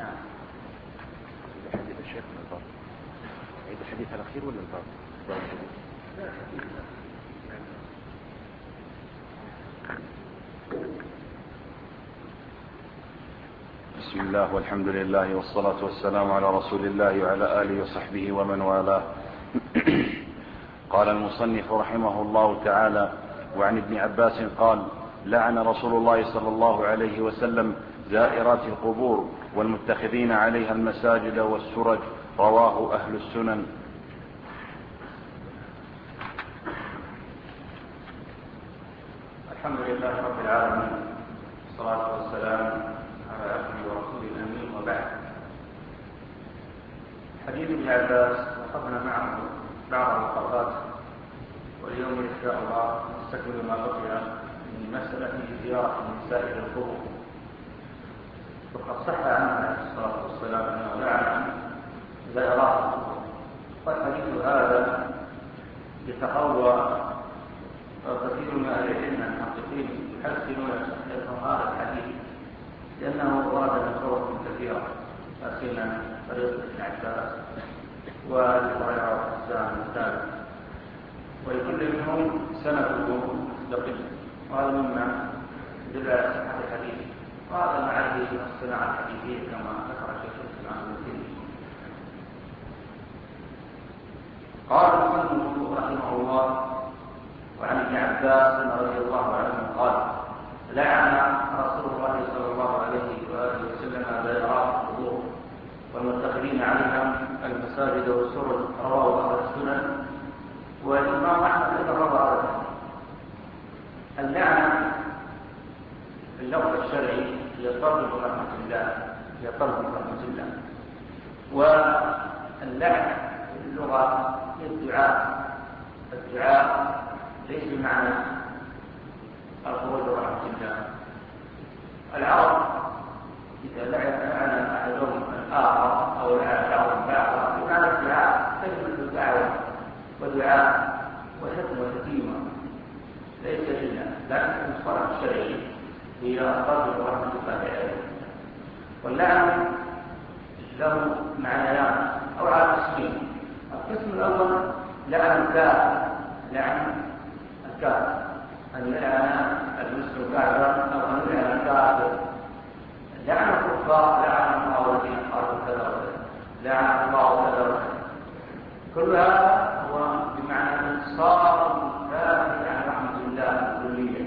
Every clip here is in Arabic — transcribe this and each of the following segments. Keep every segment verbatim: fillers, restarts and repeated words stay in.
نعم. حديث الشيخ من الباب. عيد الحديث الأخير ولا الباب؟ بسم الله والحمد لله والصلاة والسلام على رسول الله وعلى آله وصحبه ومن والاه. قال المصنف رحمه الله تعالى: وعن ابن عباس قال: لعن رسول الله صلى الله عليه وسلم زائرات القبور والمتخذين عليها المساجد والسرج. رواه أهل السنن. الحمد لله رب العالمين، والصلاة والسلام على عبده ورسوله الأمين، وبعد. حديث ابن عباس وقفنا معه بعض الوقفات، واليوم إن شاء الله نستكمل ما بقي من مسألة زيارة النساء إلى القبور. وقد صح عنه عليه الصلاة والسلام أنه لعن زائرات القبور، والحديث هذا يتقوى كثير من أهل العلم المحققين يحسنون هذا الحديث، لأنه ورد من طرق كثيرة، لا سيما طريق ابن عباس وابي هريرة وحسان الثالث، ولكل منهم سنده مستقل، وهذا مما يدل على صحة الحديث، وهذا ما عليه الصناعة الحديثية كما ذكر الشيخ الإسلام ابن تيمية. قال المصنف رحمه الله: وعن ابن عباس رضي الله عنه قال: لعن رسول الله صلى الله عليه وآله وسلم زائرات القبور والمتخذين عليها المساجد والسرج. رواه أهل السنن، والإمام أحمد أيضا روى هذا الحديث. اللعنة في اللفظ الشرعي هي طرد رحمة الله، هي طرد رحمة الله، واللعنة في اللغة هي الدعاء. الدعاء ليس بمعنى الخروج رحمة الله. العرب إذا لعن أحدهم الآخر أو لعن بعضهم بعضا بمعنى الدعاء، كلمة الدعوة ودعاء وحكم وشتيمة ليس إلا، لكن المصطلح الشرعي هي طرد رحمة الله عليه. واللعن له معنيان أو على قسمين. القسم الأول لعن الكافر، لعن الكافر، أن يلعن المسلم كافرا أو أن يلعن الكافر. لعن الكفار، لعن الله الذين قالوا كذا وكذا، لعن الله كذا وكذا. كل هذا هو بمعنى انتصار الكافر عن رحمة الله الكلية.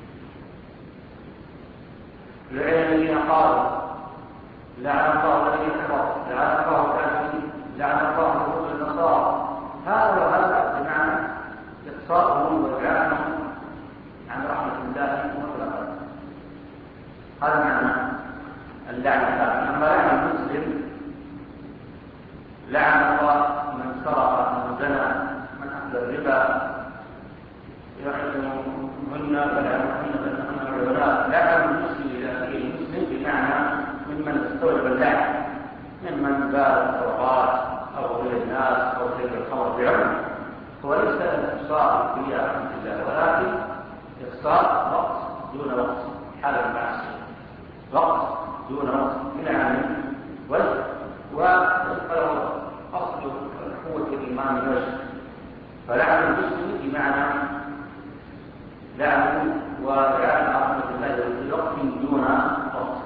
لعن الذين قالوا، لعن الله الذين كفروا، لعن الله الكافرين، لعن الله اليهود والنصارى. هذا وهذا بمعنى إقصاؤهم وإبعادهم عن رحمة الله مطلقا. هذا معنى اللعنة. أما لعن المسلم، لعن الله من سرق، من زنى، من أخذ الربا، يعلمهن فلعنهن فإنهن عيونات. لعن المسلم إلى أخيه المسلم بمعنى ممن استوجب اللعن، ممن باع الطرقات أو غير الناس أو شرب الخمر بعمر. هو ليس إقصاء في رحمة الله، ولكن إقصاء وقت دون وقت، حال المعصية، وقت دون وقت من عمل وجه، ويبقى أصل قوة الإيمان وجه. فلعن المسلم بمعنى لعن ولعن رحمة الله في وقت دون وقت،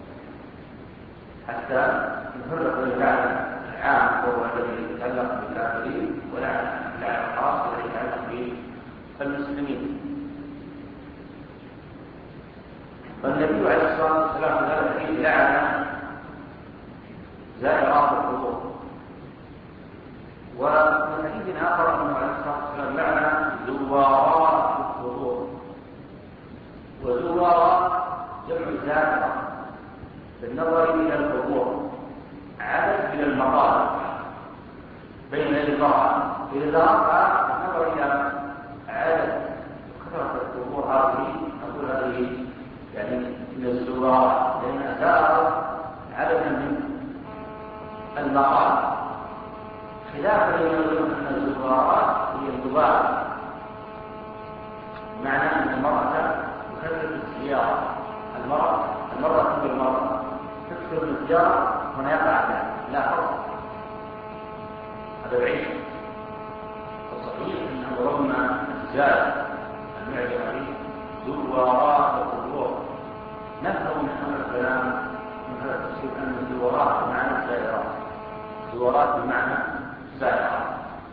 حتى نفرق بين اللعن العام وهو الذي يتعلق بالكافرين، ولعن اللعن الخاص الذي يتعلق بالمسلمين. فالنبي عليه الصلاة والسلام في هذا الحديث لعن زائرات القبور. وفي حديث آخر أنه عليه الصلاة والسلام لعن زوارات القبور. وزوارات جمع زائرة بالنظر إلى القبور، عدد من المقام بين الزراعة. إذا رفع النظر إلى عدد كثرة القبور هذه، نقول هذه يعني من الزوارات، لأنها زارت عددا من المقام، خلافا لما يقولون أن الزوارات هي الدبار، بمعنى أن المرأة تكثر الزيارة. المرأة المرأة كل المرأة تكثر يكثر من الزيارة هنا يقع ذلك، لا فرق، هذا بعيد. الصحيح أنه رغم الزاد المعجمة به زوارات القبور، نفهم من هذا الكلام من هذا التفسير أن الزوارات بمعنى الزائرات، زوارات بمعنى زائرات.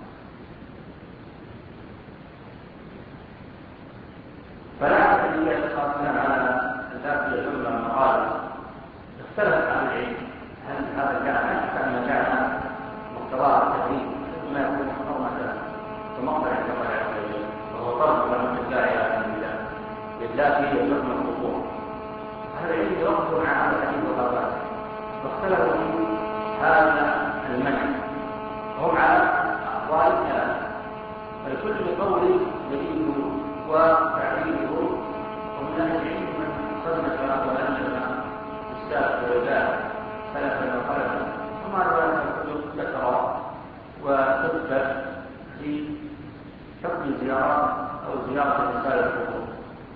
فلا أعتقد أن يتقاسم على الذات يزور المقالب. اختلف عن العلم هل هذا جعل كأن جعل مقتضى التحريم ثم يكون حرمة ومقطع الله عز وجل، وهو طلب من الداعي لله فيه يزور القبور. هذا العلم يوقف عن هذا الحديث والغابات، واختلفوا في هذا المنع، هم على أقوال ثلاثة، فلكل قول دليله وتعليله. ومن أهل العلم من صنف وأنشأ السابق والباء سلفا وخلفا، وما رواية الكتب ذكر وتثبت في حكم الزيارات أو زيارة رسالة القبور.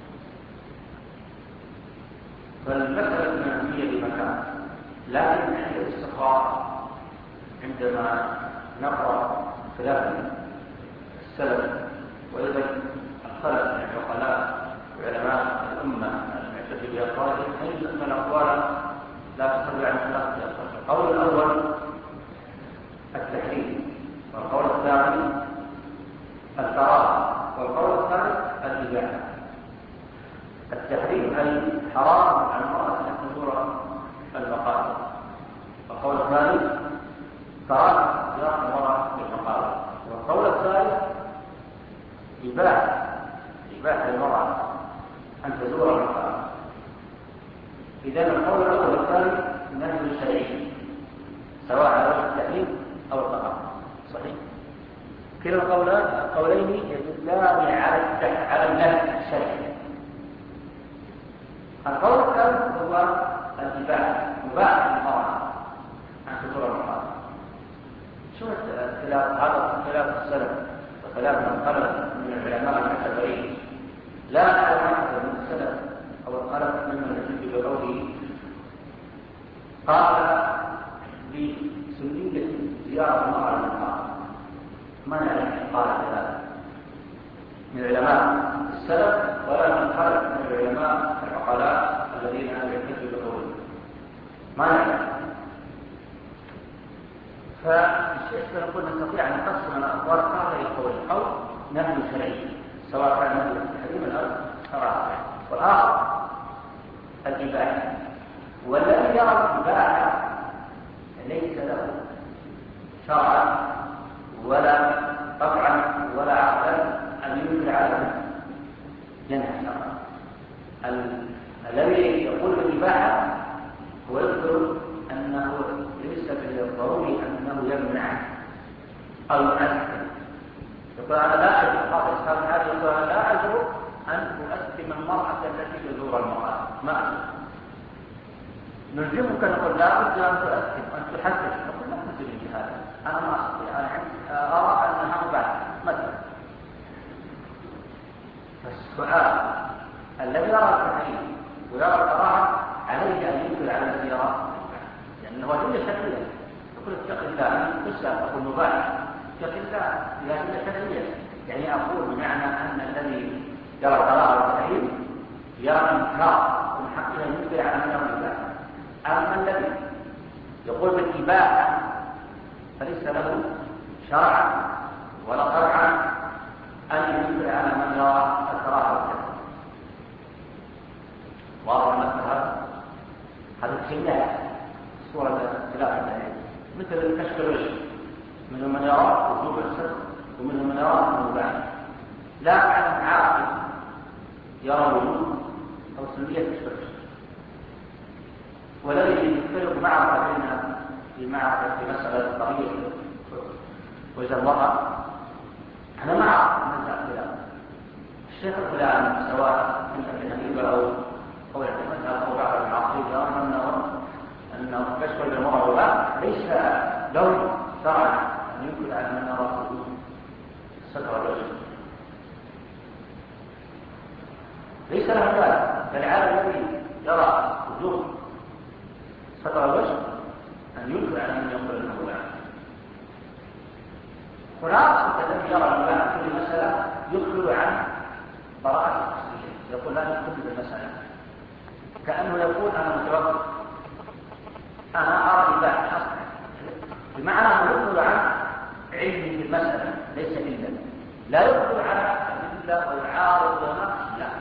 فالمسألة منهية بمكان، لكن عند الاستقراء عندما نقرأ خلاف السلف وإذا الخلف من عقلاء وعلماء الأمة المعتد بأقوالهم، نجد أن الأقوال لا تخرج عن ثلاثة أقوال. القول الأول التحريم، والقول الثاني الكراهة، والقول الثالث الإباحة. التحريم أي حرام على المرأة أن تزور المقابر، والقول الثالث كراهة زيارة المرأة للمقابر، والقول الثالث إباحة إباحة للمرأة أن تزور المقابر. إذن القول الأول والثالث نهي شرعي سواء على وجه التحريم أو الكراهة، صحيح. كلا القولان القولين يدلان على على النهي الشرعي. القول الثالث هو الإباحة، مباح للمرأة أن تزور المقابر. شو خلاف هذا خلاف السلف وخلاف من خلف من العلماء المعتبرين؟ لا نعلم أحد من السلف أو الخلف ممن يجد بقوله قال بسنية زيارة المرأة للمقابر، ما نعلم قال هذا من علماء السلف ولا من خلف من العلماء العقلاء الذين يحتجوا بقولهم، ما نعلم. فالشيخ سنقول نستطيع أن نقسم الأقوال هذه القولين، أو نهي شرعي سواء كان نهي التحريم أو كراهة، والآخر الإباحة. والذي يرى الإباحة ليس له شرعا ولا طبعا ولا عقلا أن ينكر على جنح شرعا. الذي يقول بالإباحة هو يذكر أنه ليس بالضروري أنه يمنع أو يؤثم. يقول أنا لا أجر هذا الإسلام هذا يقول أنا لا أجر أن أؤثم المرأة التي تزور المرأة، ما أجر. نلزمك نقول لا بد أن تؤثم أن تحدث، نقول لا تلزمني بهذا، أنا ما أستطيع، أنا أرى أنها مباحة مثلا. فالسؤال الذي يرى التحريم ويرى الكراهة عليه أن ينكر على الزيارات، لأنه أدلة شرعية. يقول اتق الله، تسأل تقول مباح، اتق الله هي أدلة شرعية. يعني أقول بمعنى أن الذي يرى الكراهة والتحريم يرى إنكار ومن حقه أن ينكر على من يرى الإباحة. أما الذي يقول بالإباحة فليس له شرعا ولا طبعا أن ينكر على من يرى الكراهة والتحريم. واضح مثل هذا الخلاف صورة خلاف الدليل، مثل كشف الوجه، منهم من يرى وجوب الستر ومنهم من يرى المباح. لا أعلم عاقل يرى وجوب أو سنية كشف الوجه، والذي يختلف معه بين في معرفة في مسألة قضية وجه المرأة أنا معه من اختلاف الشيخ الفلاني سواء من أبي حنيفة أو أو يعتمدها أو بعض المعاصرين يرون أنه أنه كشف المرأة ليس له شرعا أن ينكر على من يرى وجوب ستر الوجه، ليس له ذلك. فالعالم الذي يرى وجوب ستر الوجه أن ينكر على من يقول أنه لا. هناك الذي يرى الإباحة في كل مسألة يخبر عن براءة الأصلية، يقول لا يخبر بالمسألة، كأنه يقول أنا متوقف، أنا أرى إباحة أصلا، بمعنى أنه يخبر عن علمي بالمسألة ليس إلا، لا يخبر على الإلا والعارض ونقص، لا.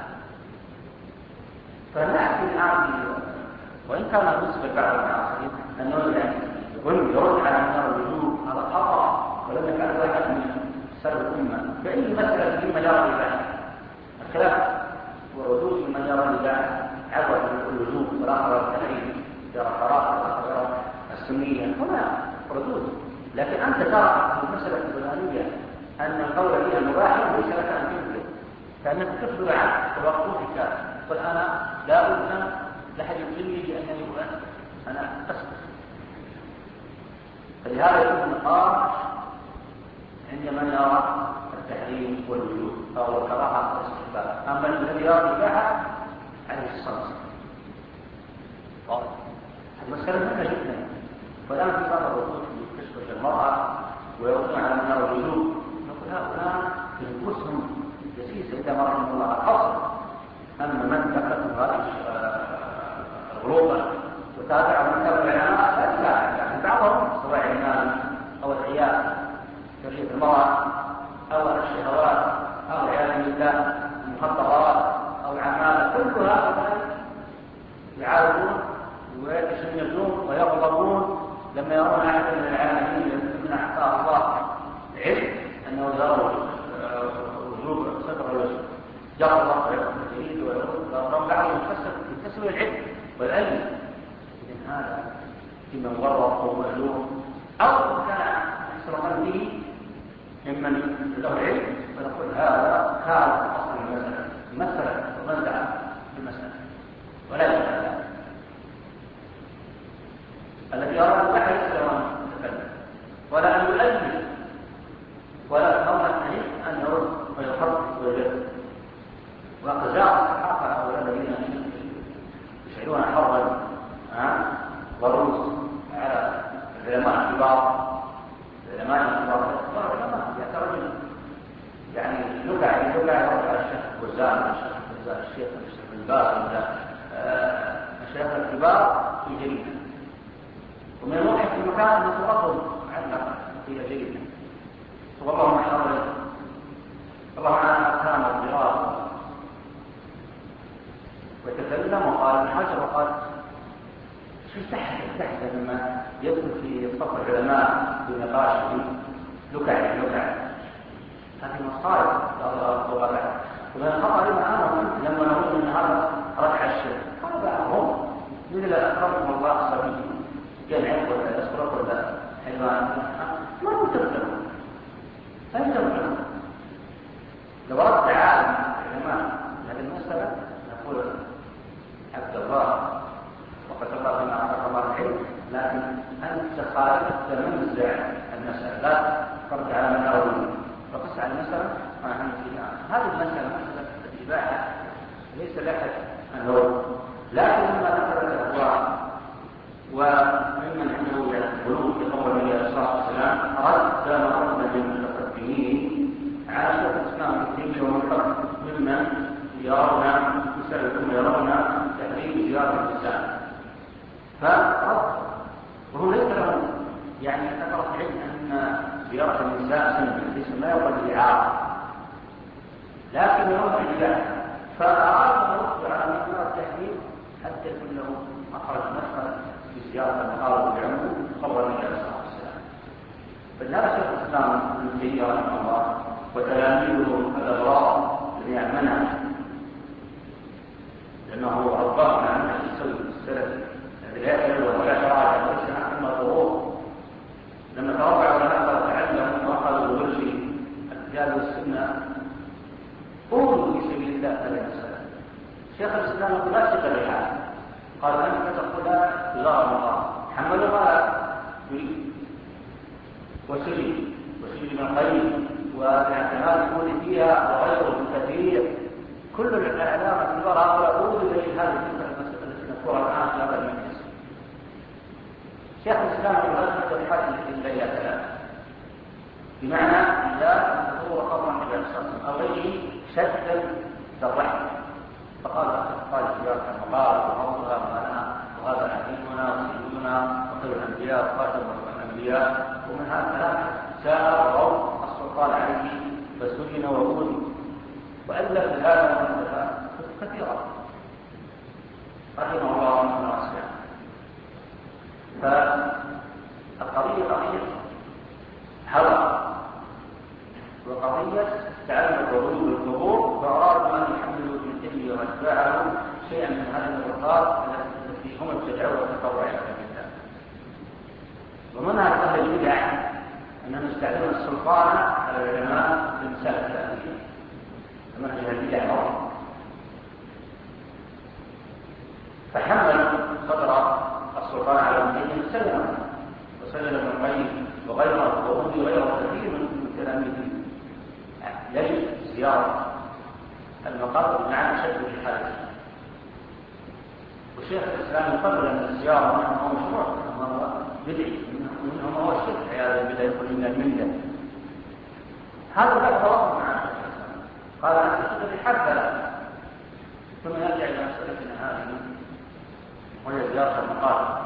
فنحكي الآن وإن كان بالنسبة لبعض المعاصرين أنه يعني يقول يرد على من الوجوب هذا خطأ، ولم يفعل واحد من سلف الأمة فأي مسألة مما يرى الإباحة الخلاف وردود من يرى الإباحة عبر من الوجوب والآخر التحريم، يرى الحرام والآخر يرى السنية، هنا ردود. لكن أنت ترى في المسألة الفلانية أن القول فيها مباح ليس لك أن تنكر، كأنك تخبر عن توقفك، قل أنا لا أذن لحد يقلني بأنني أؤمن، أنا أسكت. فلهذا يكون النقاش عندما يرى التحريم والوجوب أو الكراهة والاستحباب، أما الذي يرى الإباحة عليه الصمت. المسألة مهمة جدا. والآن في بعض الردود يكشف المرأة ويردون على من يرى الوجوب، نقول هؤلاء نفوسهم دسيسة إذا ما رحمه الله الحصر. أما من دخلت هذه الغلوبة وتابع من تابع العلماء لا يتابع، يعني بعضهم سواء علمان أو العيال ترجيح المرأة أو الشهوات أو عياذ بالله المخدرات أو العمالة، كل هؤلاء يعارضون ويتشنجون ويغضبون لما يرون أحد من العالمين من أحقاء الله علم أنه يرى وجوب ستر الوجه يغضب ويغضب الجديد ويغضب بعضهم يكتسب العلم والعلم. إذن هذا فيما مغرق ومألوم أو كان يحصل به ممن له علم، ونقول هذا خارج أصل المسألة مسألة ومنزع المسألة ولا يتكلم. الذي يرى البحر يسأل أن يتكلم ولا أن يؤلف ولا أمر الحديث أن يرد ويحرك ويجد. وقد جاء الصحابة هؤلاء الذين يشعرون حرا ضروس على العلماء الكبار، العلماء الكبار العلماء يترجم يعني لقع لقع يرد على الشيخ وزان الشيخ وزان الشيخ الشيخ الباز الشيخ الكبار في جريدة، ومن الواحد في المكان أن صورتهم عندنا هي جيدة، والله حرر الله عنها أحكام الدراسة وتكلم وقال ابن حجر وقال شو تحت تحت لما يدخل في صف العلماء في نقاشهم لكع لكع هذه مصائب وغباء. ومن الخطأ لما أنا لما نقول أن هذا ركع الشرك هذا هم مثل أكرمكم الله صبي يلعب ولا يسرق ولا حيوان ما هو تبتلون لا تبتلون. لو رد عالم العلماء هذه المسألة نقول عبد الله وقد الله بما أعطاك الله العلم، لكن أنت خارج تمنزع المسألة لا ترد على من أولي فقص على المسألة ما أهم فيها. هذه المسألة مسألة الإباحة ليس لأحد أنه، لكن لما ذكرت الأهواء وممن عنده القلوب في قول النبي صلى الله عليه وسلم رد ما رد من المتقدمين على شيخ الإسلام ابن تيمية ومن ممن يرون مسألة ثم يرون تحريم زيارة النساء فرد، وهو ليس له يعني كثرة علم أن زيارة النساء سنة ليس ما يقول بالإعارة، لكن يرون الإباحة، فأراد أن يرد على مقدار التحريم حتى يكون له أخرج مدخل في زيارة المقارب العموم قبل النبي صلى الله عليه وسلم. فلهذا شيخ الإسلام ابن تيمية رحمه الله وتلاميذه الأبرار جميع منهج، لأنه رباه عن منهج السلف الذي لا يتلوى ولا شرائع وليس عنه ظهور. لما تربع علماء وتعلموا وأخذوا بوجه الكتاب والسنة قولوا في سبيل الله هذه المسألة. شيخ الإسلام يقول لا ثقة بهذا، قال أنت تقول لا تزار المقام حملوا ما يريد وسجن وسجن من قيم والاعتماد يكون فيها وغيره كثير. كل الإعلام الكبار هؤلاء أولوا إليه هذه المسألة التي نذكرها الآن في هذا المجلس، شيخ الإسلام يقول الحاكم إلا إلى ثلاثة، بمعنى إذا هو خبرا إلى الشخص أو غيره شدا بالرحم، فقال قال زيارة المقال وموضها معنا وهذا حبيبنا وسيدنا وخير الأنبياء وخاتم الأنبياء، ومن هذا ساء وروض السلطان عليه فسجن وأولي وألف هذا وألف كثيرا رحمه الله رحمه واسعا. فالقضية قضية هوى وقضية تعلم الغلو بالقبور، فأرادوا أن يحملوا ابن تيمية وأتباعه شيئا من هذه الرقاب التي هم ابتدعوا وتطوعوا إلى الله. ومنها أهل البدع أنهم يستعملون السلطان على العلماء في مسائل التأويل، منهج البدع نوع، فحملوا صدر السلطان على ابن تيمية سلمه وسلم ابن القيم وغيره وأولي غيره كثير من تلاميذه يجب زيارة المقابر بمعنى شد في حالته. وشيخ الإسلام يقرر أن الزيارة منهم هو مشروع، منهم هو بدعي، منهم هو الشرك عياذا بالله، يقول من الملة. هذا لا توقف مع شيخ الإسلام، قال أن الشد في حالته. ثم يرجع إلى مسألتنا هذه وهي زيارة المقابر.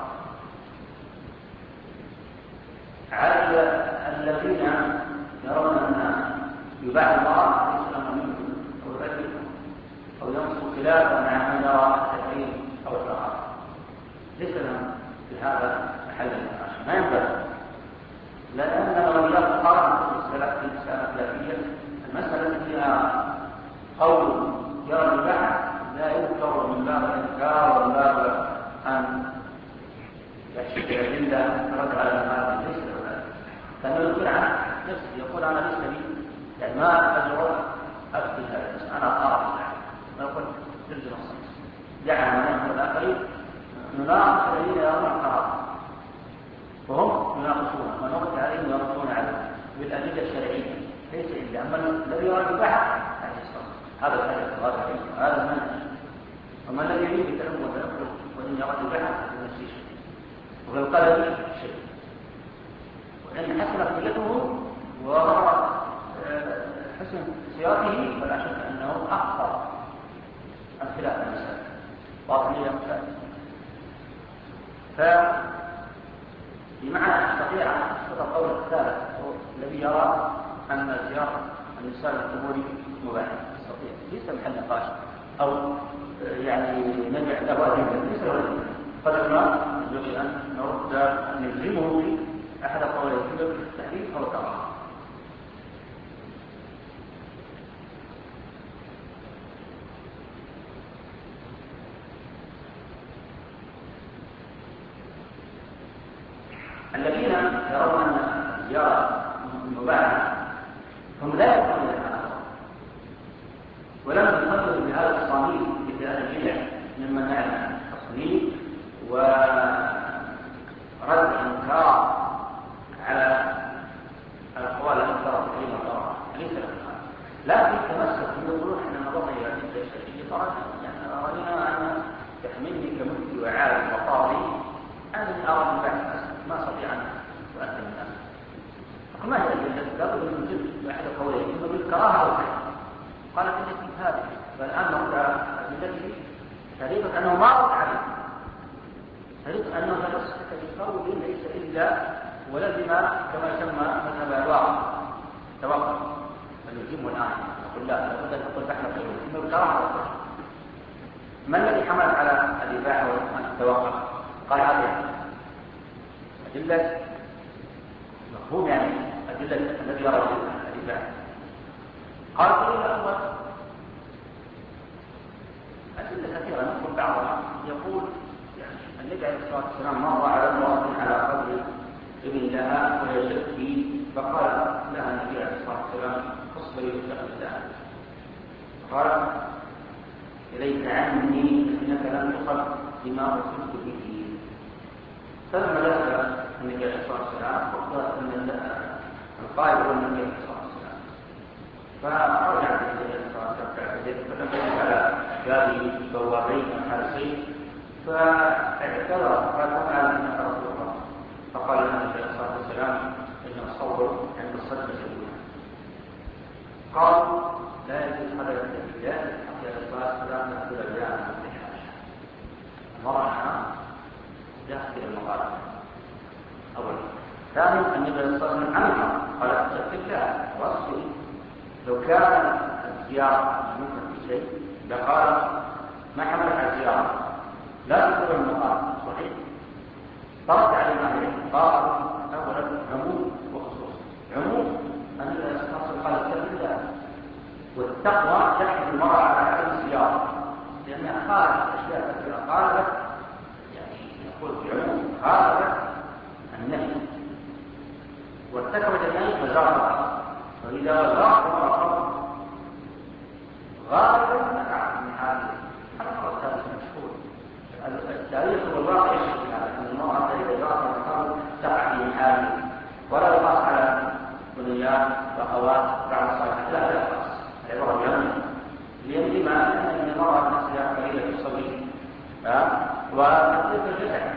على الذين يرون أن يباح الله ليس لهم منهم أو يؤدبهم أو ينصر خلافا مع من يرى التحريم أو الكراهة، ليس لهم في هذا محل النقاش، ما ينبغي، لأن لو جاء قرار في المسألة الخلافية المسألة فيها قول يرى الإباحة لا يذكر من باب الإنكار ومن باب أن يحشد الأدلة رد على هذا، ليس له ذلك، كان يقول عن نفسه، يقول أنا ليس لي يعني ما أجرى أفتي هذا، أنا أعرف ذلك، ما يقول تلزم الصمت، دعنا نحن الآخرين نناقش الذين يرون الحرام وهم يناقشون ونقص عليهم يردون عليه بالأدلة الشرعية، ليس إلا أما الذي يرى الإباحة هذا الحدث وهذا العلم هذا المنهج. وما الذي يريد بالتأمل وتأمل وإن يرى الإباحة فنفسه شيء وفي القلب شيء، وإن حسنت نيته وظهر حسن سياقه فلا شك أنه أخطر عن خلاف المسألة باطنية مختلفة. فبمعنى استطيع أن أسقط القول الثالث الذي يرى أن زيارة النساء القبور مباحة، استطيع ليس محل نقاش أو يعني نجع له أدلة، ليس له أدلة، قد ما يجب أن نرد أن نلزمه في أحد قوليه في التحريم أو الكراهة. الذين يرون أن الزيارة مباحة هم لا يكونون لها ولم يصلوا بهذا الصميم في هذا البدع ممن نعلم التصنيف ورد الإنكار على الأقوال التي ترى في المطار، ليس لها، لكن تمسك يقولون أن نبغي هذه الشيء طرد، يعني أرينا أن تحملني كمفتي وعالم وقاضي أنا أرى البحث ما أستطيع أن أؤثر الناس. ما هي الأدلة؟ لابد من جد أحد قولين إما بالكراهة أو التحريم. قالت التي هذه فالآن نرجع أدلته تريد أنه ما رد عليه، تريد أنه تمسك بقول ليس إلا ولزم كما يسمى مذهب الواقع توقف فنلزمه الآن نقول لا لابد أن نقول نحن قولين إما بالكراهة أو التحريم. ما الذي حمل على الإباحة والتوقف؟ قال هذه أدلة مفهوم، يعني أدلة الذي يرى الإباحة. قال الدليل الأول أدلة كثيرة نقول بعضها يقول يعني النبي عليه الصلاة والسلام مر على امرأة على قبر ابن لها وهي شركي، فقال لها النبي عليه الصلاة والسلام اصبري واتقي الله، قال إليك عني إنك لم تصب بما أرسلت به. فلما ذهب النبي عليه الصلاة والسلام أخبر أن القائد هو النبي عليه الصلاة والسلام، فرجع النبي عليه الصلاة والسلام فلما على جاري بوابين حارسين فاعتذر قال تعالى إنك رسول الله، صدق سبيلها. قالوا لا يجوز هذا الاتجاه حتى الصلاة والسلام تأكل الرجال من الحاجة. المرأة داخل المقالة أولا. ثانيا النبي صلى الله عليه وسلم عنها قال اتقها واصبري. لو كان الزيارة ممكن في شيء لقال ما حملك على الزيارة لا تدخل المقالة صحيح. طرد على المعنى قال أولا عموم وخصوص. عموم أن الأشخاص قال اتقها، والتقوى تحمل المرأة على عدم الزيارة لأنها خالفت أشياء كثيرة. خالفت يعني يقول في عموم خالفت النهي وارتكبت النهي فزارها. وإذا زارت المرأة غالبا نقع من هذه هذا التاريخ مشهور. التاريخ والواقع يشهد هذا أن المرأة إذا زارت المرأة تقع في هذه ولا يقاس على بنيات وأخوات بعد الصلاة. لا لا يقاس عبارة جميلة لأن ما أن المرأة نفسها قليلة تصلي وتلك الجسد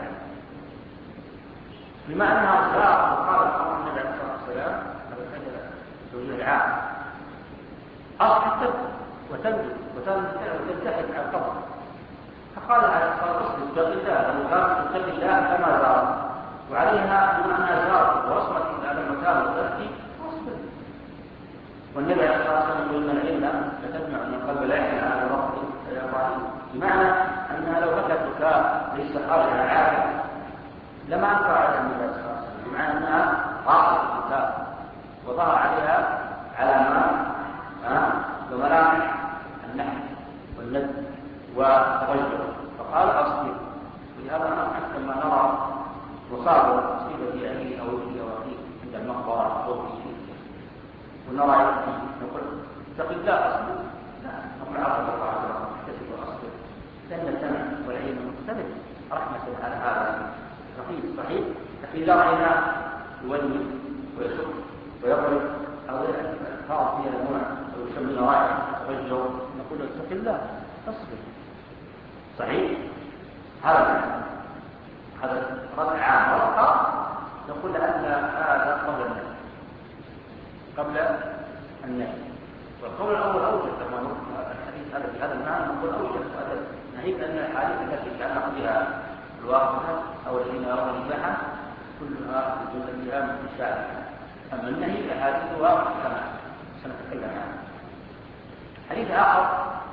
بما أنها زارت وقالت أمر النبي عليه الصلاة والسلام هذا كان التوجيه العام أصبحت وتنزل وتنتحل على القبر. فقال عليه الصلاة والسلام اتق الله. لو كانت تتقي الله كما زارت وعليها بما أنها زارت ووصلت إلى المكان التي واصبر. والنبي عليه الصلاة والسلام يقول من العلم فتجمع من القلب لا يحمل على ربه فيقال بمعنى أنها لو بكت بكاء ليس خارجها عادة لما أنكر على النبي عليه الصلاة والسلام بمعنى أنها راحت البكاء وظهر عليها علامات وملامح النحل والند والتغير فقال أصبر. ولهذا نحن لما نرى مصاب مصيبة في أهله أو ابنه أو أخيه عند المقبرة أو في ونرى نقول اتق الله أصبر. لا نقول عرض الله عز وجل احتسب وأصبر لأن السمع والعلم مختلف رحمة على هذا صحيح صحيح. فإذا رأينا يولي ويشق ويضرب أو الألفاظ فيها نوع أو يسمى رائع تغير نقول اتق الله أصبر صحيح. هذا هذا رد عام ورقة نقول أن هذا قبل النهي قبل النهي. والقول الأول أوجد كما هو الحديث هذا في هذا المعنى نقول أوجد هذا نهيك أن الحديث التي تعلق بها الواقعة أو الذين يرون النباحة كلها بجملتها متشابهة. أما النهي فحديث واقع كما سنتكلم عنه. حديث آخر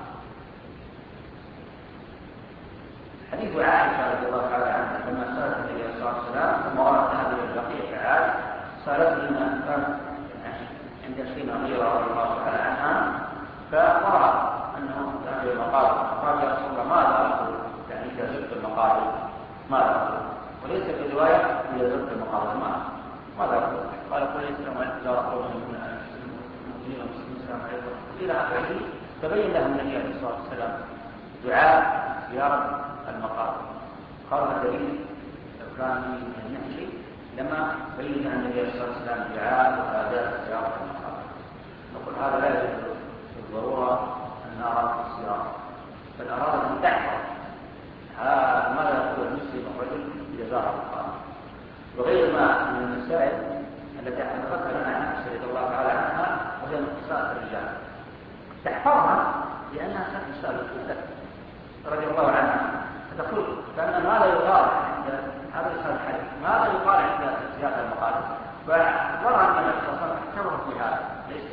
حديث عائشة رضي الله تعالى عنها لما سألت النبي صلى الله عليه وسلم ثم ورد هذه البقية عائشة سألته إن كان عند سيدنا غيرة رضي الله تعالى عنها فرأى أنه كان في المقابر قال يا رسول الله ماذا أقول يعني إذا زرت المقابر ماذا أقول وليس في رواية إذا زرت المقابر ماذا أقول قال قل السلام عليكم لا رسول من المؤمنين والمسلمين السلام عليكم إلى آخره. فبين له النبي عليه الصلاة والسلام دعاء زيارة المقابر. قال دليل لو كان من النهي لما بين النبي عليه الصلاة والسلام دعاء وآداب زيارة المقابر. نقول هذا لا يجوز بالضرورة أن نرى الزيارة بل أراد أن تحفظ هذا ماذا يقول المسلم الرجل إذا زار المقابر. وغير ما من المسائل التي حدثت لنا عائشة رضي الله تعالى عنها وهي من قصة الرجال تحفظها لأنها كانت سالفة رضي الله عنها فتقول فأن ماذا يقال عند هذا يسأل الحديث ماذا يقال عند زيارة المقابر فورى أن الرسول احتمر في هذا ليس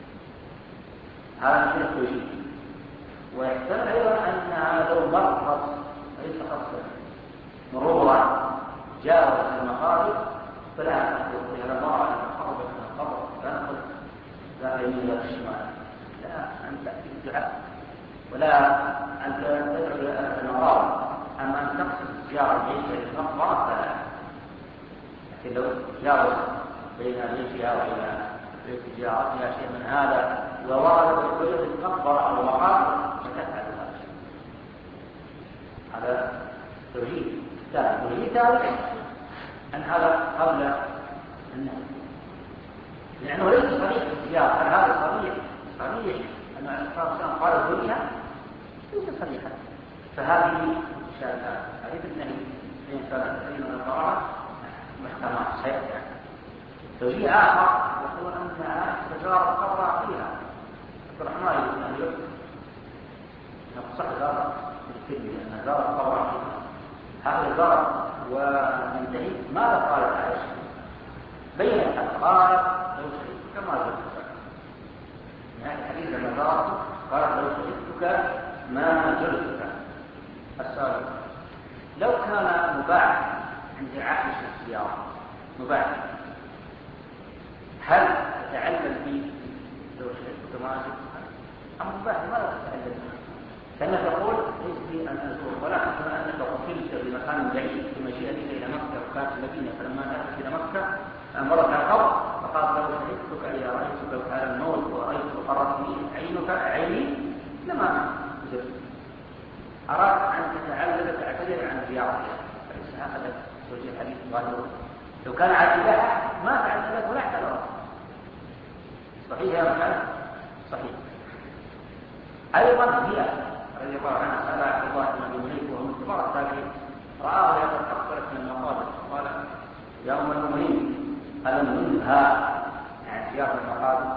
هذا من التوجيه. ويحتمل أيضا أنها لو مرت ليس خاصة مرورا جاوز المقابر فلا تقول لهذا المرأة المقربة من القبر لا نقول لا يمين ولا الشمال لا أن تأتي بالدعاء ولا أن تدعو إلى المقابر. أما أن تقصد زيارة جيدة للمقبرة فلا. لكن لو جاوز بين بيتها وبين بيت زيارتها شيء من هذا وورد بوجود المقبرة أو المقابر فتفعل هذا. هذا توجيه ثالث. توجيه ثالث أن هذا قبل النهي لأنه ليس صريح في الزيارة. هذا صريح صريح أن الإنسان قال الدنيا ليس صريحا. فهذه شاهدات حديث النهي الإنسان الكريم من القراءة محكمات سيئة. توجيه آخر يقول أن عائشة زارت قبر أخيها عبد الرحمن بن أبي بكر، نقصح زارت الترمذي أنها زارت قبر أخيها، هذا زارت ومنتهي. ماذا قالت عائشة؟ بينت قالت لو شهدتك ما زرتك، يعني الحديث لما زارته قالت لو شهدتك ما زرتك. السؤال لو كان مباح عند عائشة الزيارة مباح، هل تتعلل به لو شهدتك ما زرتك أم مباح ما لا تتعلل به؟ كما تقول ليس لي أن أزور، ولكن كما أنك قتلت بمكان بعيد ثم جئت إلى مكة وكانت المدينة، فلما ذهبت إلى مكة مرت على القبر فقال لو شهدتك إذا رأيتك على الموت ورأيت قرت عينك عيني لما زرت. أردت أن تتعلل تعتذر عن زيارتها، فليس هذا وجه الحديث ظاهره. لو كان على الإباحة ما تعللت ولا اعتذرت. صحيح يا مكان؟ صحيح. أيضا هي رضي الله عنها سأل عبد الله بن أبي مليك وهو من كبار التابعين، رآه يتحقق من المقابر قال يا أم المؤمنين ألم ننهى عن زيارة المقابر؟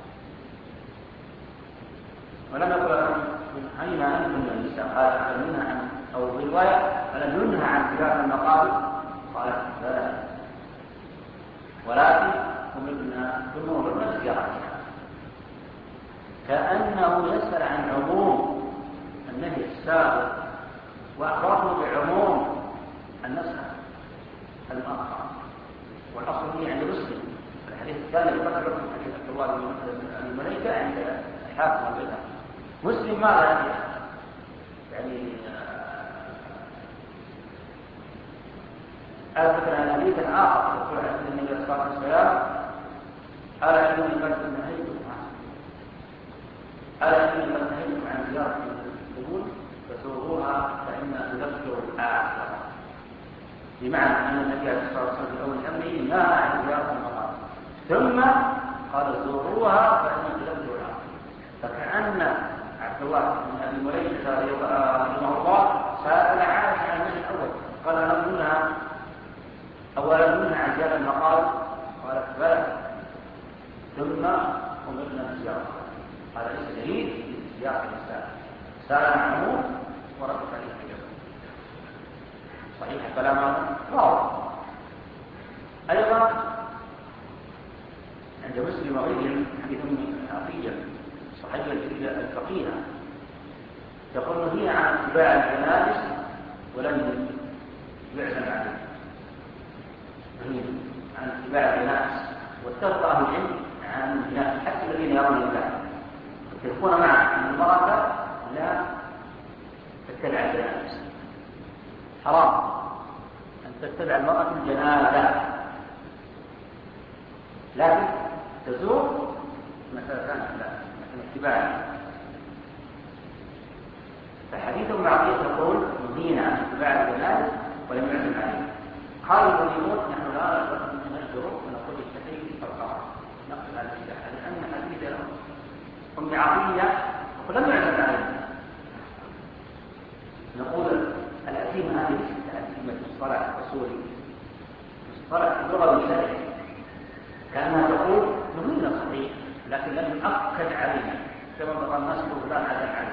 ولم يقل من أين أنتم يا النساء؟ قال ألم ننهى عن، أو في رواية ألم ننهى عن زيارة المقابر؟ قالت لا، ولكن أمرنا ثم أمرنا بزيارتها، كأنه يسأل عن عموم النهي السابق وأخبرنا بعموم النسخ المؤخر، والأصل فيه عند مسلم. الحديث الثاني ذكر لكم حديث عبد الله بن المليكة عند الحاكم والبيهقي. مسلم ماذا يعني أذكر عن حديث آخر يقول عن النبي صلى الله عليه وسلم ألا إني قد نهيتكم ألا إني قد نهيتكم عن زيارة القبور فزوروها فإن تذكر الآخرة، بمعنى أن النبي صلى الله عليه وسلم في أول أمره نهى عن زيارة المقابر ثم قال زوروها فإن تذكر الآخرة. فكأن عبد الله بن أبي مليكة رحمه الله سأل عائشة عن النهي الأول، قال هل منها أولا منها عن زيارة المقابر؟ قالت بلى، ثم أمرنا بالزيارة. هذا ليس دليل في زيارة النساء، سأل عن عموم ورد عليه الجواب. صحيح كلامه واضح. أيضا عند مسلم وغيره حديث عطية صحيحة الفقيهة تقول هي عن اتباع الجنائز ولم يعزم عليه، هي عن اتباع الجنائز، واتفق أهل العلم عن الجنائز حتى الذين يرون الله يتفقون معه أن المرأة لا تتبع الجنائز، حرام أن تتبع المرأة الجنازة، لكن تزور مثلا لا مثل اتباعها. فحديث ابن عطية تقول نهينا عن اتباع الجنائز ولم يعزم عليه. قالوا المؤمنون نحن لا ننجر ونقول التحريم فالقرار نقل على الإباحة، لأن حديث ام عطية ولم يعزم عليه. نقول الأثيمة هذه ليست أثيمة الصلاة الرسولي، الصلاة اللغة الشرعية، كأنها تقول نهينا صحيح لكن لم يؤكد علينا، كما بقى الناس فلان عزم عليه،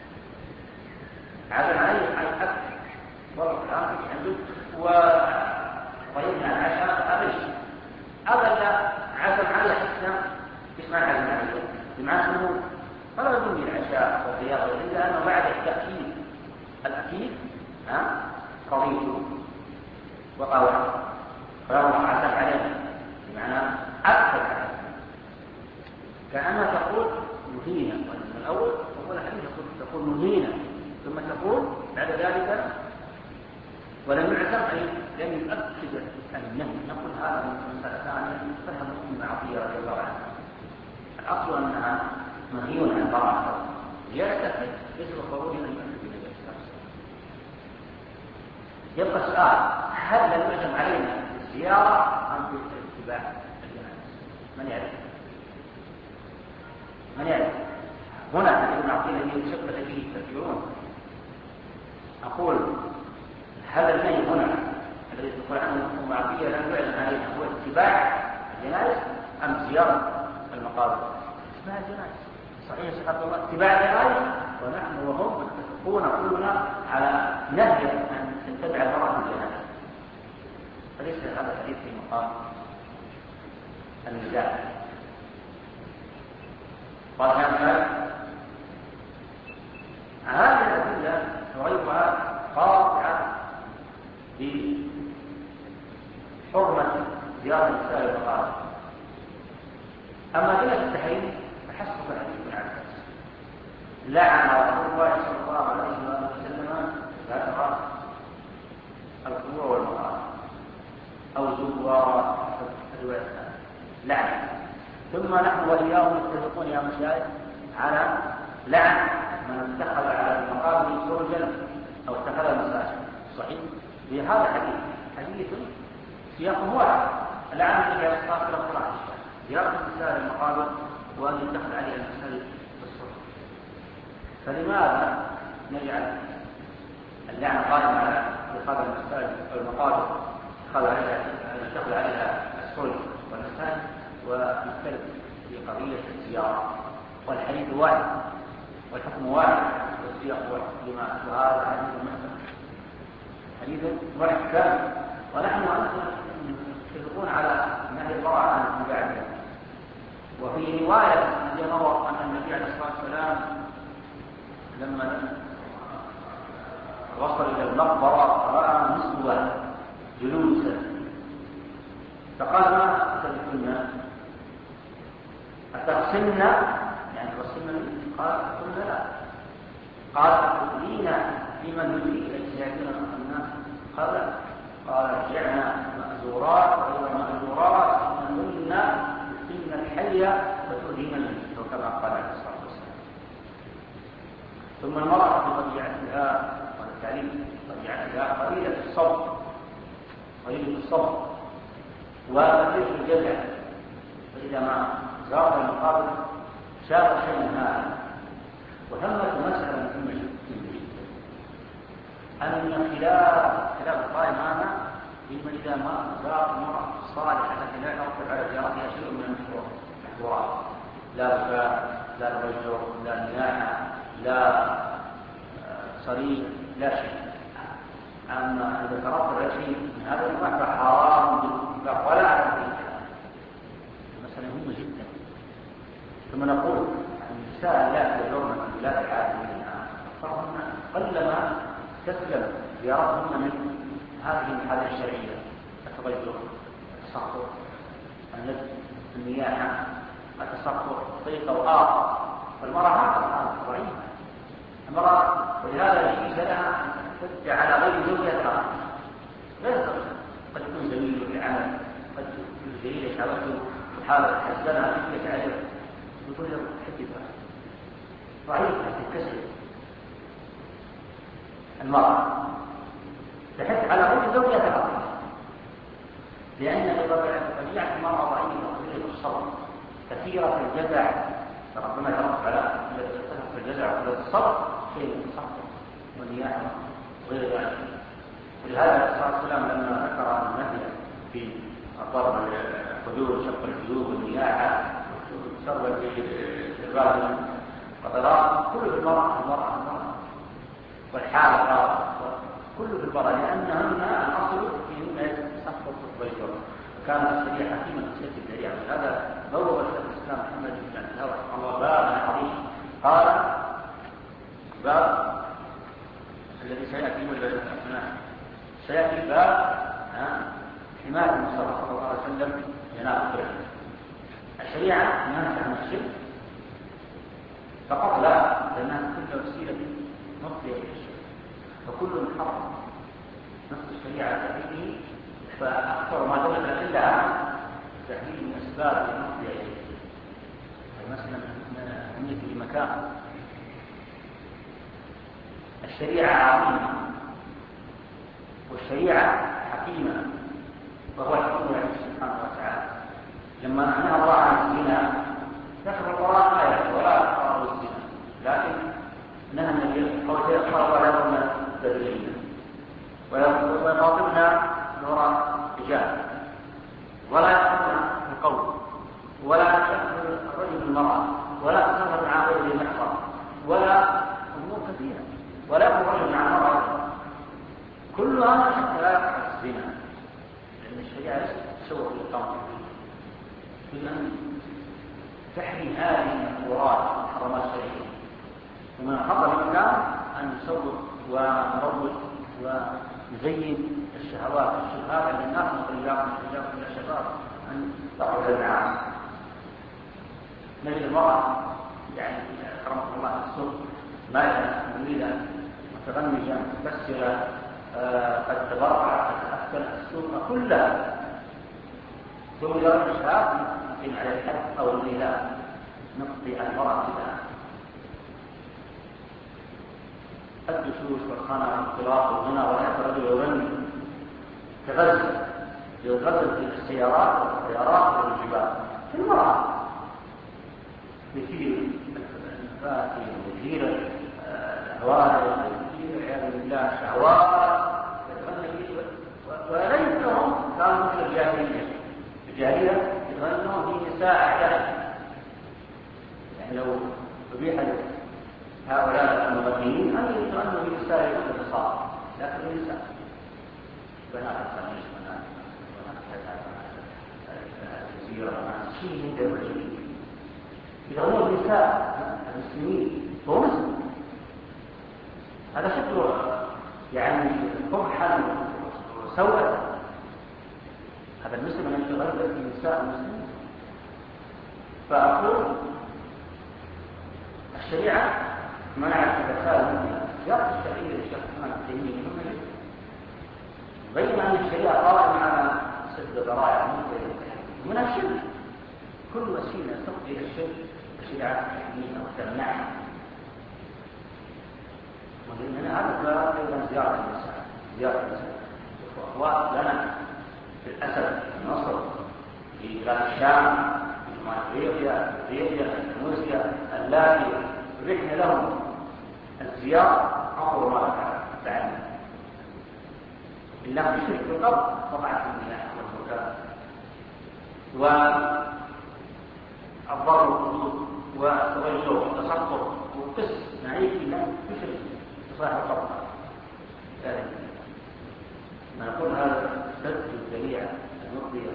عزم عليه عن أكد مرة الآن عنده وطيبنا العشاء أبيش أبدا عزم عليه حتى اسمع عزم عليه، بمعنى أنه فلا يدون العشاء والرياضة إلا أنه بعد التأكيد الأكيد ها قضيته وقوله فهو عزم عليه، بمعنى أكد عليه، كأنها تقول نهينا. من الأول تقول الحديث تقول نهينا ثم تقول بعد ذلك ولم يعزم أي لم يؤكد النهي. نقول هذا من مسألة ثانية فهم ابن عطية رضي الله عنه. الأصل أنها منهي عن طاعة يستفيد مثل خروج أن يؤكد النبي صلى الله عليه وسلم. يبقى السؤال هل لم يعزم علينا الزيارة أم بالاتباع الجنائز؟ من يعرف؟ من يعرف؟ هنا ابن عطية الذي شبه فيه التفكيرون أقول هذا النهي هنا الذي تقول عنه ابن عطية لم يعزم علينا هو اتباع الجنائز أم زيارة المقابر اسمها الجنائز. صحيح شيخ عبد الله اتباع الآية، ونحن وهم متفقون كلنا على نهي أن تتبع المرأة الجنائز، فليس هذا الحديث في مقام النزاع. قال هذا هذه الأدلة وغيرها قاطعة بحرمة زيارة نساء المقابر. أما أدلة التحريم فحسب الحديث بن عباس لعن رسول الله صلى الله عليه وسلم زائرات القبور والمقابر أو زوار الرواية لعن. ثم نحن وإياهم متفقون يا مشايخ على لعن من اتخذ على المقابر سرجا أو اتخذ مساجد. صحيح في هذا حديث حديث سياقه واحد، لعن النبي عليه الصلاة والسلام زيارة النساء المقابر وأن يتخذ عليها المساجد بالسرج. فلماذا نجعل اللعن قائم على اتخاذ المساجد أو المقابر اتخاذ عليها يتخذ عليها السرج والمساجد ونختلف في قضية الزيارة؟ والحديث واحد والحكم واحد والسياق واحد. لما وهذا حديث محكم حديث محكم، ونحن متفقون على نهي المرأة عن اتباعه. وفي رواية يروى أن النبي عليه الصلاة والسلام لما وصل إلى المقبرة رأى نسوة جلوسا فقال ما أتبكن أتغسلن يعني غسلن؟ قال قلنا لا. قال أتؤذين لمن يؤذي أجسادنا الناس؟ قال لا. قال رجعنا مأزورات غير مأزورات إنهن يؤذين الحي وتؤذين الميت، وكما قال عليه الصلاة والسلام. ثم المرأة بطبيعتها والتعليم بطبيعتها قليلة الصبر قليلة الصبر وقليلة الجزع، فإذا ما زارت المقابر شاف شيئا هذا. وثمة مسألة مهمة جدا أن خلاف خلاف القائم هذا لمن إذا ما زار المرأة الصالحة التي لا يترتب على زيارتها شيء من المحظورات، لا بكاء لا رجل لا نياحة لا صريح لا شيء. أما إذا ترتب على شيء من هذا النوع فحرام بالاتفاق ولا على الاتفاق. مسألة مهمة جدا. ثم نقول النساء اللاتي يزورن في بلاد العالمين أكثرهن قلما تسلم زيارتهن من هذه المحاذير الشرعية: التغير، التسخط، النزل، النياحة، التسخط، طريقة وآخر. فالمرأة هذا ضعيفة المرأة، ولهذا يجوز لها أن تدعى على غير زوجها غير زوجها. قد يكون زميل في العمل، قد يكون زميل شاورته وحاول حسنها فكرة عليه يقول له حدثها ضعيفة تتكسر. المرأة تحث على غير زوجها تغطيها، لأن طبيعة المرأة ضعيفة وقليلة الصبر كثيرة الجزع، فربما يرد على الجزع وقلة الصبر شيء من الصبر والنياحة وغير ذلك. ولهذا صلى الله عليه وسلم لما ذكر النهي في ضرب الحدود شق الجيوب والنياحة سرب الرجل قدرات كله في المرأة المرأة المرأة والحالة كله في المرأة، لأنهن الأصل فيهن سقط والجر. كان الشريعة حكيما في سياسة الشريعة. هذا بوب الشيخ الإسلام محمد بن عبد الوهاب رحمه الله باب عظيم قال باب الذي سيأتي ولا سيأتي باب حماية المصطفى صلى الله عليه وسلم جناب الشرك. الشريعة نهت عن الشرك فقط لا، لأنها كل وسيلة مفضية إلى الشرك، فكل حرم نص الشريعة تحريمه، فأكثر ما دلت إلا عن تحريم أسباب المفضية إلى الشرك. مثلا أهمية المكان. الشريعة عظيمة والشريعة حكيمة، وهو الحكم لله سبحانه وتعالى. لما نهى الله عن الزنا ذكر القرآن آية ولا تقربوا الزنا، لكن نهى النبي قول يقرأ ولا يظن بدلينا ويخاطبنا نور رجال ولا يخاطبنا بالقول ولا يدخل الرجل المرأة، ولا تسافر مع غير المحرم، ولا أمور كثيرة، ولا يدخل الرجل مع المرأة، كلها حتى لا يقع الزنا، لأن الشريعة تشوه بالقمر. إذن تحري هذه المحظورات محرمات الشريعة، ومن خطر الإسلام أن نسوق ونروج ونزين الشهوات الشبهات عند الناس وطلياق من الشباب أن تأخذ المعاصي. نجد المرأة يعني كرمة الله في السوق مائلة مريدة متغمجة مكسرة قد تبرع قد تأثر السوق كلها، ثم يرى الشاب يمكن على الحد أو الغلاء نقضي المرأة بها. الدشوش والخنا والاختلاط والغنى والحق الرجل يغني كغزل يغزل في السيارات والسيارات والجبال في المرأة، مثير الفاتي ومثير الهوارج ومثير عياذ بالله الشهوات وليسهم كانوا مثل الجاهلية. الجاهلية يتغنون في نساء أعدائهم، يعني لو أبيح هؤلاء المغنيين أن يتغنوا في نساء النصارى، لكن النساء بنات الخميس بنات بنات الجزيرة بنات شيء من الرجل يتغنون في نساء المسلمين هو مسلم. هذا شكله يعني قبحا وسوءا. هذا المسلم أن يتغلب في نساء المسلمين. فأقول الشريعة منعت الرسالة منها زيارة الشرعية للشيخ محمد التيمي منه بين أن الشريعة قائمة على سد الذرائع من الشرك. كل وسيلة تفضي إلى الشرك الشريعة تحميها وتمنعها. ومن هذا أيضا زيارة النساء زيارة النساء وأخوات لنا في الأسد في مصر في بلاد الشام في شمال أفريقيا أفريقيا إندونيسيا اللاتي رحنا لهم الزيارة أمر ما فعلنا إلا في شرك الأرض طبعا المياه والبكاء والضرر والحدود والتغير والتسطر والقس نعيش إلا في شرك صاحب الأرض. ما نقول هذا سد الذريعة المفضية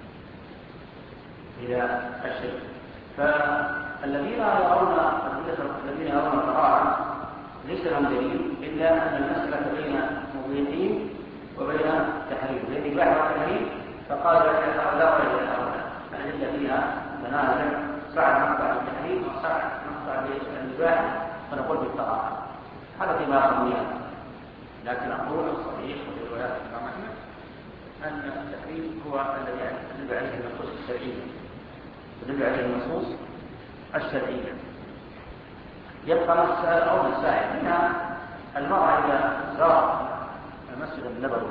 إلى الشرك. فالذين يرون الذين يرون القراءة ليس لهم دليل إلا أن المسألة بين مبيحين وبين تحريم، الذي باح التحريم فقال هؤلاء وليس هؤلاء، الأدلة فيها تنازع صعد مقطع التحريم وصعد مقطع الإباحة فنقول بالقراءة هذا فيما يرميها. لكن أقول الصحيح وروايات الإمام أحمد أن التحريم هو الذي تدل عليه النصوص الشرعية تدل عليه النصوص الشرعية. يبقى مسألة أو مسائل منها المرأة إذا زارت المسجد النبوي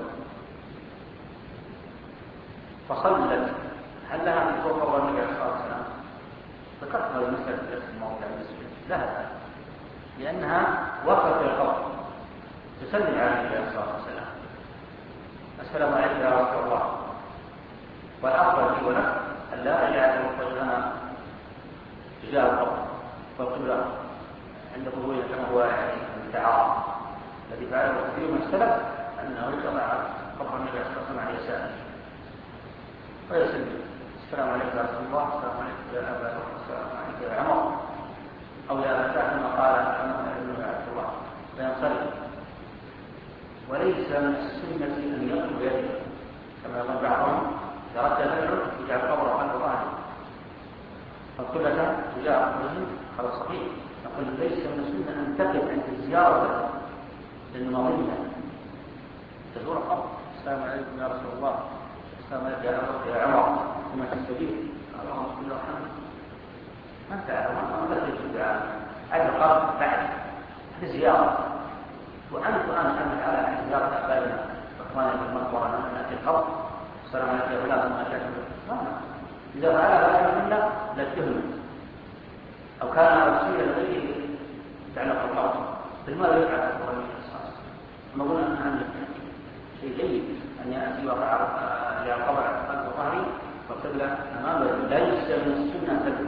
فصلت هل لها أن تتوقف النبي عليه الصلاة والسلام؟ ذكرت هذه المسألة في درس الموضع المسجد لها لأنها وقفت في القبر تسلم على النبي عليه الصلاة والسلام السلام عليك يا رسول الله، والأفضل لي ولك أن لا أجعل وجهنا تجاه القبر والقبلة عند قبول كما هو التعارض الذي فعله كثير من السلف أنه يضع قبر النبي صلى الله عليه وسلم على يساره ويسلم السلام عليك يا رسول الله السلام عليك يا أبا بكر السلام عليك يا عمر أو يا أبا بكر كما قال ابن عبد الله فينصرف. وليس من السنة أن يطلب يده كما يقول بعضهم تركت تدعو يجعل قبر خلف ظهره فالقبلة تجاه قبره على الصحيح. نقول ليس من السنة أن تقف عند الزيارة للمظلة تزور القبر السلام عليكم يا رسول الله السلام عليك يا عمر كما في السبيل اللهم صل وسلم ما تعلم ما تدري الدعاء هذا القبر بعد هذه زيارة وأنت وأنا أنت على زيارة أبائنا وإخواننا في المقبرة أن نأتي القبر السلام عليك يا فلان ما أتاكم إذا فعلها هذا منا لاتهم أو كان وسيلة لغيره تعلق القبر بالماذا يفعل القرآن الأساس نقول أن شيء جيد أن يأتي وقع إلى القبر خلف ظهري والقبلة أمام الرجل، لا يجوز من السنة تدعو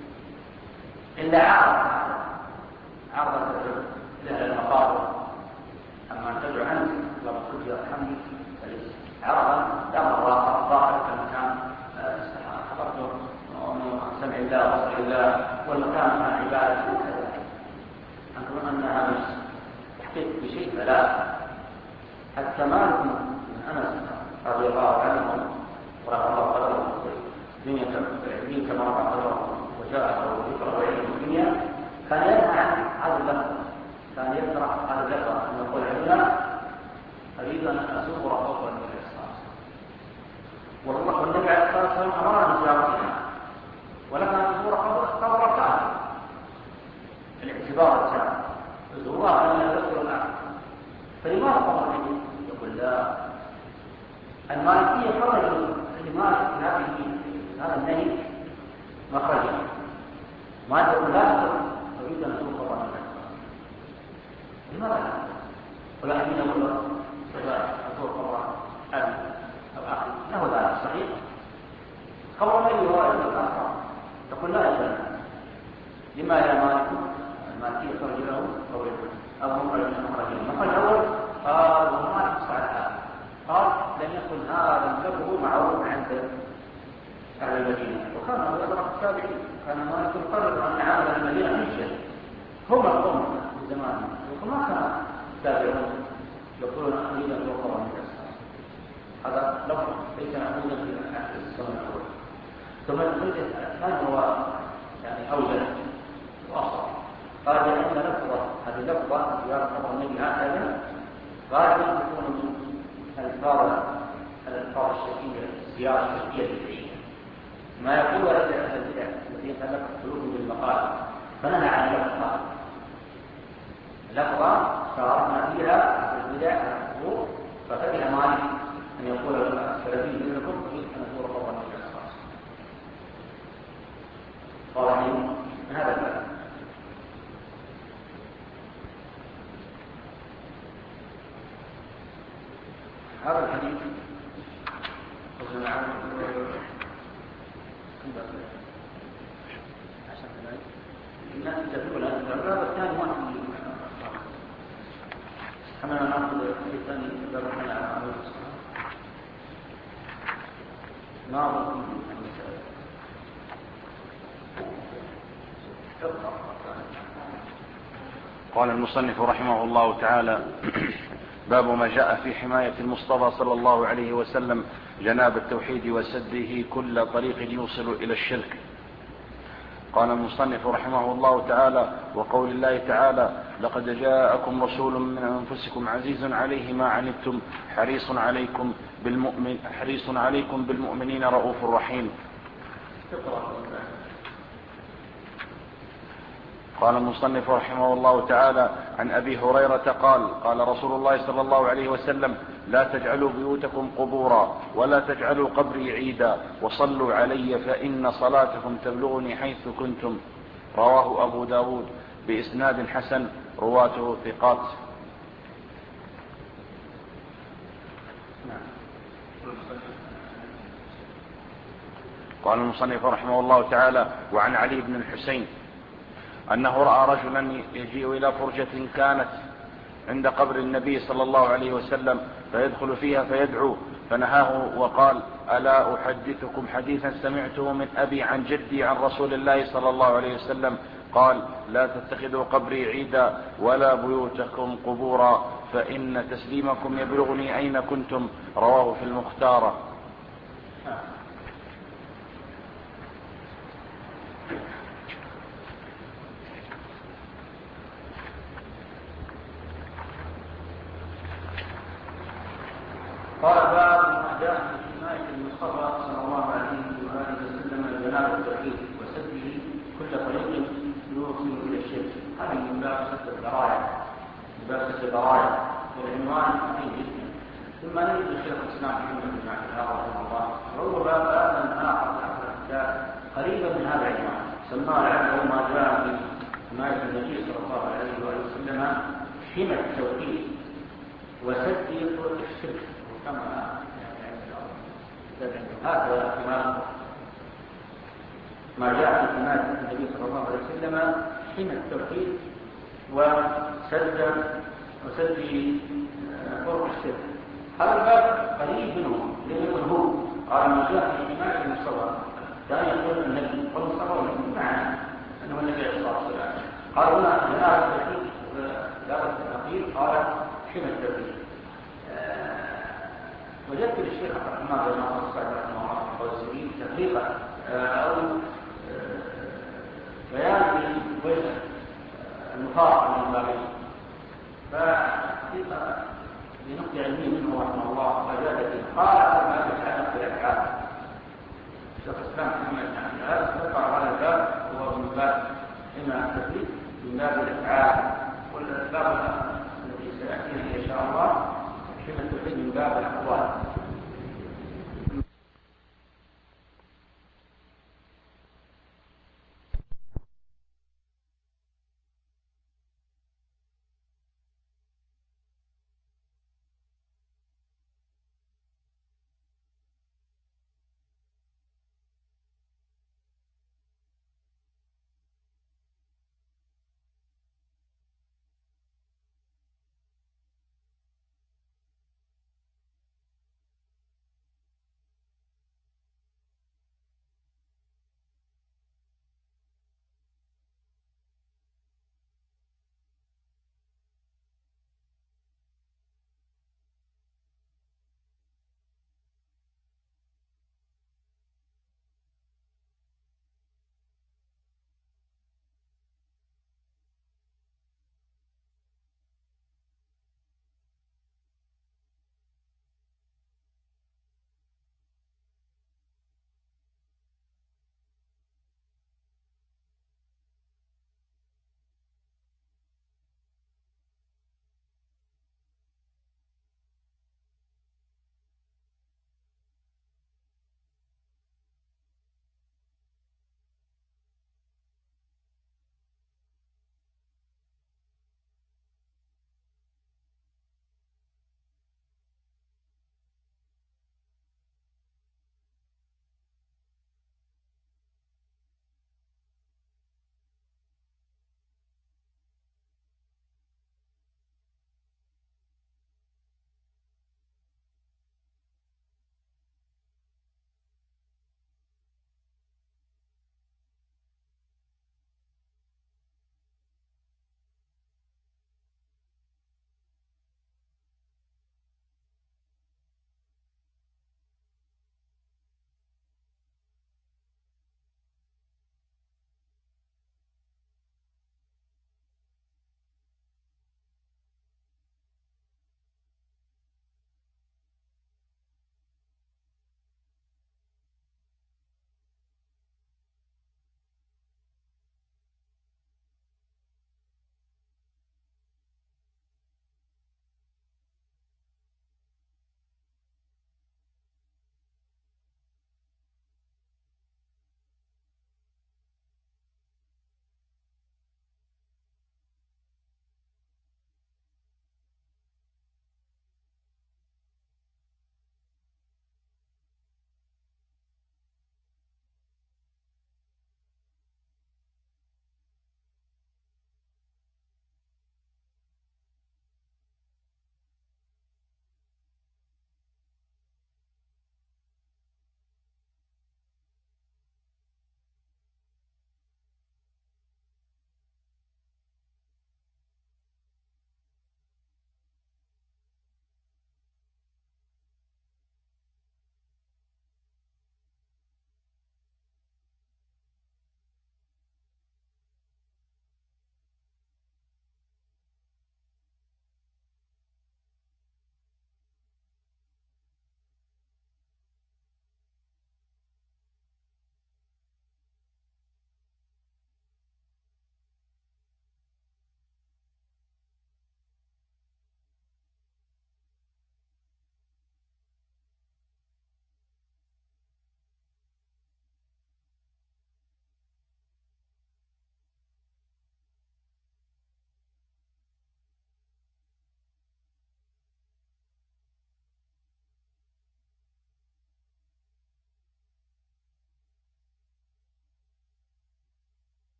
إلا عارض عارض الرجل إلى المقابر. أما أن تدعو عنك لو كنت يرحمني فليس عرضا لا مرة ظاهر كمكان حضرته من سمع الله وصل الله والمكان مع عبادة أنتم أنها مش تحقيق بشيء فلا. حتى مالك من أنس رضي الله عنه ورحمه الله قدره الدنيا العلمين كما رفع قدره وجاءه وذكره وعلم الدنيا كان ينهى عن هذا اللفظ، كان يكره هذا اللفظ أن يقول عندنا أريد أن أزور قبر النبي صلى الله عليه وسلم، والله والنبي عليه الصلاة والسلام أمرنا بزيارتها ولكن أن تزور قبر كافر الاعتبار التام زورها أن يذكر الآخر. فلماذا قبر النبي؟ يقول لا، المالكية خرجوا لمالك في هذا النهي مخرجا ما تقول لا تريد أن تزور قبر النبي لماذا لا؟ ولكن يقول أزور قبر أبي أو أخي له ذلك صحيح. قبر النبي هو الآخر تقول لا يزال. لما يا مالك؟ المالكية خرج له قول أو مخرج مخرجين. المخرج الأول قال وما يقص على هذا، قال لم يكن هذا اللفظ معروف عند أهل المدينة، وكان هذا أدرك التابعين. كان مالك يقرر أن عامل المدينة حجة هم القوم في زمانه، وما كان التابعون يقولون أريد أن يوقظ من الأسفل. هذا لفظ ليس معقولا في الزمن الأول. ثم الجزء الثاني هو يعني أوجه وأصل. قال لأن لفظة هذه لفظة زيارة قبر النبي هكذا غالبا تكون من الألفاظ الألفاظ الشركية، الزيارة الشركية البدعية، ما يقول أهل البدع الذين تلقت قلوبهم بالمقال، فنهى عن اللفظة. لفظة شاركنا فيها في البدع الحقوق، فكره مالك أن يقول السلفي منكم أريد أن أزور قبر النبي صلى الله عليه وسلم. قال من هذا الباب. هذا الحديث قلنا عنه الناس تقول الباب الثاني ما في حملنا نأخذ الحديث الثاني الباب الثاني على عمل الصلاة ناظر قال المصنف رحمه الله تعالى باب ما جاء في حماية المصطفى صلى الله عليه وسلم جناب التوحيد وسده كل طريق يوصل إلى الشرك. قال المصنف رحمه الله تعالى وقول الله تعالى لقد جاءكم رسول من أنفسكم عزيز عليه ما عنتم حريص عليكم بالمؤمن حريص عليكم بالمؤمنين رؤوف رحيم. قال المصنف رحمه الله تعالى عن أبي هريرة قال قال رسول الله صلى الله عليه وسلم لا تجعلوا بيوتكم قبورا ولا تجعلوا قبري عيدا وصلوا علي فإن صلاتكم تبلغني حيث كنتم. رواه أبو داود بإسناد حسن رواته ثقات. قال المصنف رحمه الله تعالى وعن علي بن الحسين أنه رأى رجلا يجيء إلى فرجة كانت عند قبر النبي صلى الله عليه وسلم فيدخل فيها فيدعو فنهاه وقال ألا أحدثكم حديثا سمعته من أبي عن جدي عن رسول الله صلى الله عليه وسلم قال لا تتخذوا قبري عيدا ولا بيوتكم قبورا فإن تسليمكم يبلغني أين كنتم. رواه في المختارة. قال باب ما جاء في حماية المصطفى صلى الله عليه وآله وسلم جناب التوحيد وسده كل طريق يوصل إلى الشرك. هذه من باب سد الذرائع من باب سد الذرائع والعنوان عظيم جدا. ثم نجد شيخ الإسلام محمد بن عبد الوهاب رحمه الله وهو باب آخر آخر الكتاب قريبا من هذا العنوان سماه لعله ما جاء في حماية النبي صلى الله عليه وآله وسلم حمى التوحيد وسد الشرك كما هذا ما ما جاء في حماية النبي صلى الله عليه وسلم حمى التوحيد وسد وسد طرق الشرك. هذا الباب قريب منهم لم يكن هو قال ما جاء في حماية المصطفى كان يقول النبي والمصطفى والنبي معنا انه النبي عليه الصلاه والسلام قال هنا هنا التوحيد دار الاخير قال حمى التوحيد. وجدت للشيخ عبد الرحمن بن ناصر السعدي رحمه الله في قول السبيل تحقيقا او بيان وجه المفارقه من البابين، فحقيقه بنقطه علميه منه رحمه الله وجادته قال ما يتعلق بالافعال. شيخ الاسلام محمد بن عبد الوهاب ذكر هذا الباب هو من باب حمى التوحيد من باب الافعال، والباب الذي سياتينا ان شاء الله حمى التوحيد من باب الاقوال.